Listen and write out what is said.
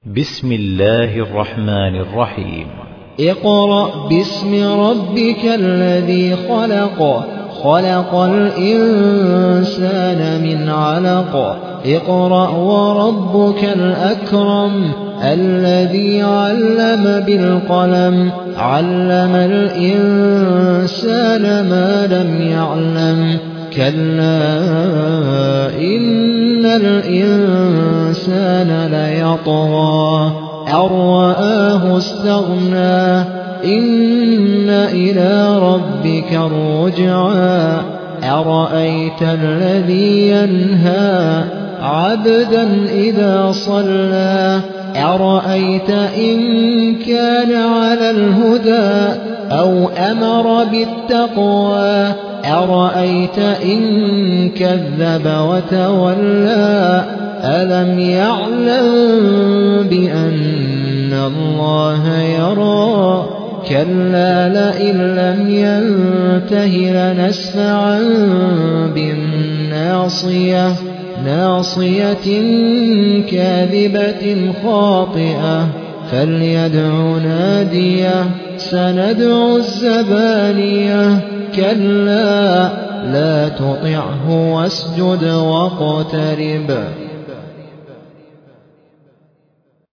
بسم الله الرحمن الرحيم. اقرأ باسم ربك الذي خلق خلق الإنسان من علق اقرأ وربك الأكرم الذي علم بالقلم علم الإنسان ما لم يعلم كلا إن الإنسان ليطغى أن رآه استغنى إن إلى ربك الرجعى أرأيت الذي ينهى عبدا إذا صلى أرأيت إن كان على الهدى أو أمر بالتقوى أرأيت إن كذب وتولى ألم يعلم بأن الله يرى كلا لئن لم ينته لنسفعا بالناصية ناصية كاذبة خاطئة فليدع ناديه سندع الزبانية كلا لا تطعه واسجد واقترب